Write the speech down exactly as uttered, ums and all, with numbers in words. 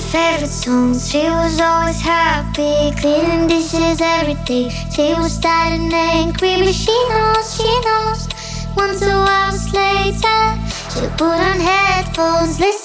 favorite songs. She was always happy, cleaning dishes every day. She was tired and angry, but she knows, she knows. One, two hours later, she put on headphones, listen